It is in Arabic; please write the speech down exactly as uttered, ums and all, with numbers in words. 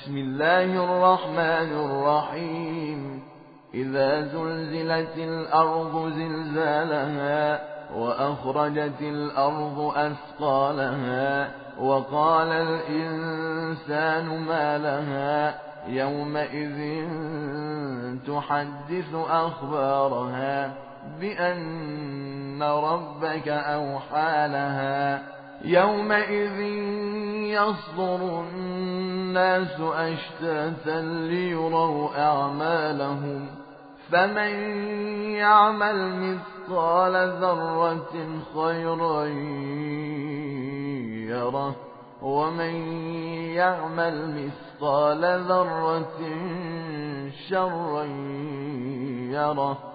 بسم الله الرحمن الرحيم إذا زلزلت الأرض زلزالها وأخرجت الأرض أثقالها وقال الإنسان ما لها يومئذ تحدث أخبارها بأن ربك أوحى لها يومئذ يصدر الناس أشتاتا ليروا أعمالهم فمن يعمل مثقال ذرة خيرا يره ومن يعمل مثقال ذرة شرا يره